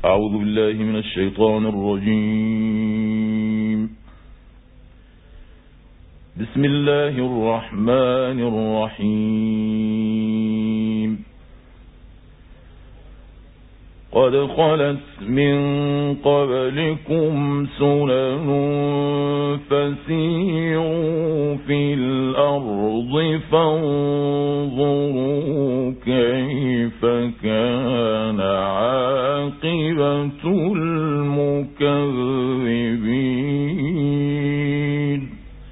أعوذ بالله من الشيطان الرجيم. بسم الله الرحمن الرحيم. قد خلت من قبلكم سنن فسيروا في الأرض فانظروا كيف كان عاقبة المكذبين.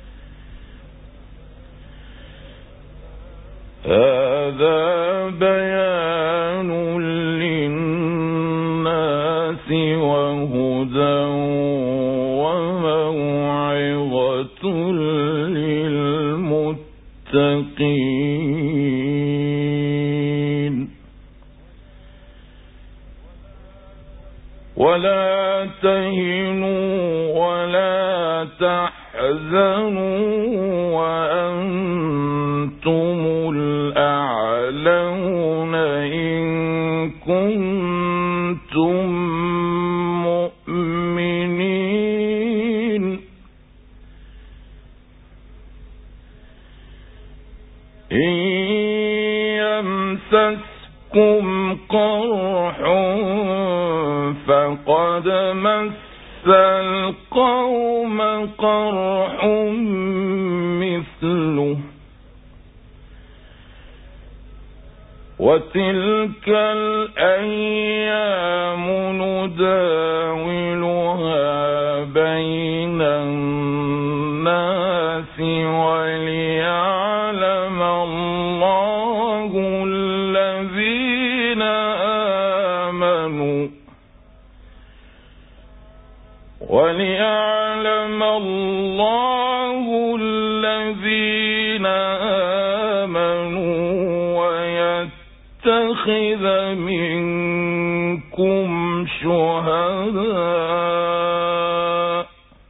هذا بيان للناس وهدى وموعظة للمتقين. ولا تهنوا ولا تحزنوا وأنتم الأعلون إن كنتم مؤمنين. إن يمسسكم قرح فقد مس القوم قرح مثله وتلك الأيام نداولها بين الناس وليعلم الله الذين آمنوا ويتخذ منكم شهداء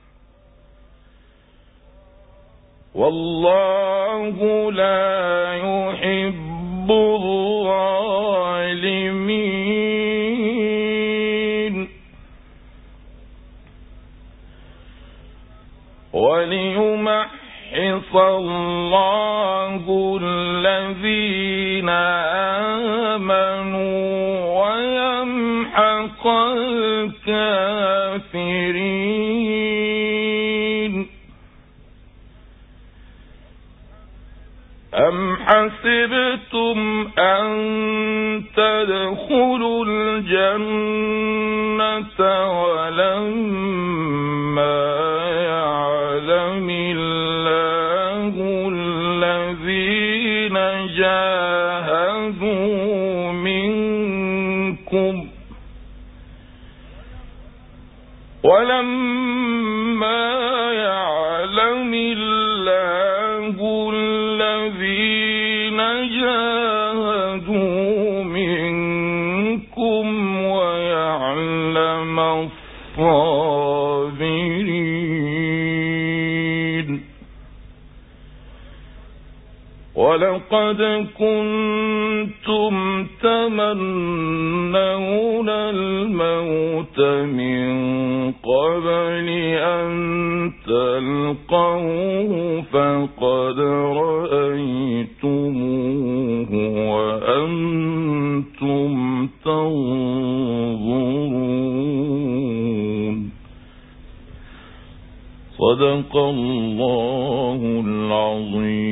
والله لا يحب الظالمين. وليمحص الله الذين آمنوا ويمحق الكافرين. أم حسبتم أن تدخلوا الجنة ولما يعلم الله الذين جاهدوا منكم ويعلم الصابرين. ولقد كنتم تمنون الموت من قبل أن تلقوه فقد رأيتموه وأنتم تنظرون. صدق الله العظيم.